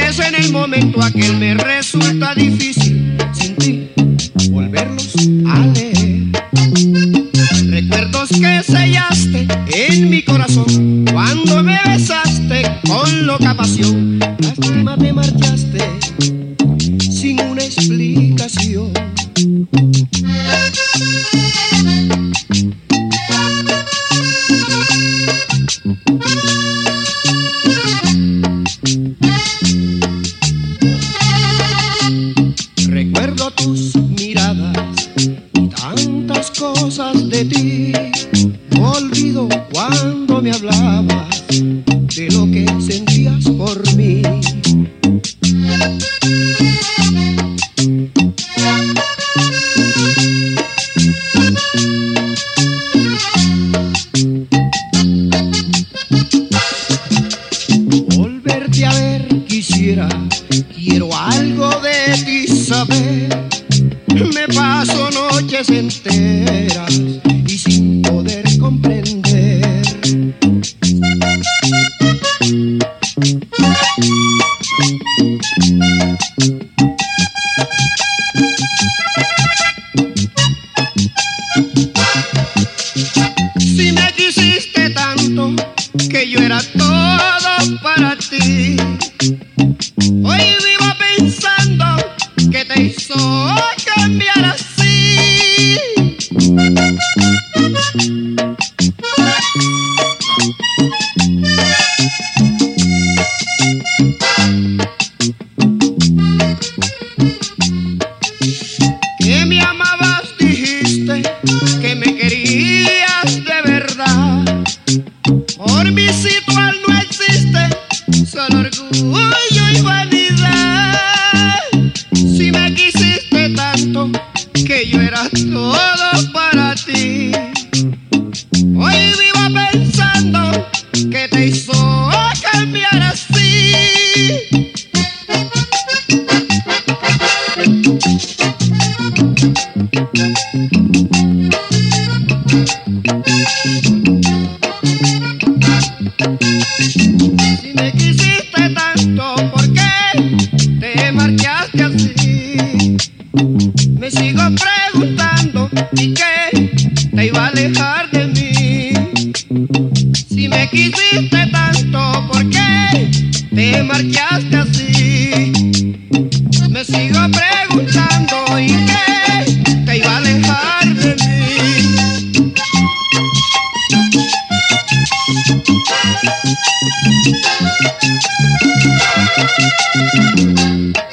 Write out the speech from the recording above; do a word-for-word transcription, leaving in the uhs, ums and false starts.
es en el momento aquel me resulta difícil sin ti volverlos a leer. Recuerdos que sellaste en mi corazón cuando me besaste con loca pasión. Lástima te marchaste sin una explicación. Recuerdo tus miradas y tantas cosas de ti. Olvido cuando me hablabas de lo que sentías por mí. Volverte a ver quisiera, quiero algo de ti saber. Me paso noches enteras y sin poder comprender. Si me quisiste tanto que yo era todo para ti, hoy vivo pensando que te hizo cambiar así. Que me amabas, dijiste que me querías de verdad. Por mi situal no existe, solo orgullo y vanidad. Si me quisiste tanto que yo era todo para ti, hoy vivo pensando que te hizo cambiar así. Si me quisiste tanto, ¿por qué te marchaste así? Me sigo preguntando, ¿y qué te iba a alejar de mí? Si me quisiste tanto, ¿por qué te marchaste así? Me sigo preguntando, ¿y qué te iba a alejar de mí? Thank you.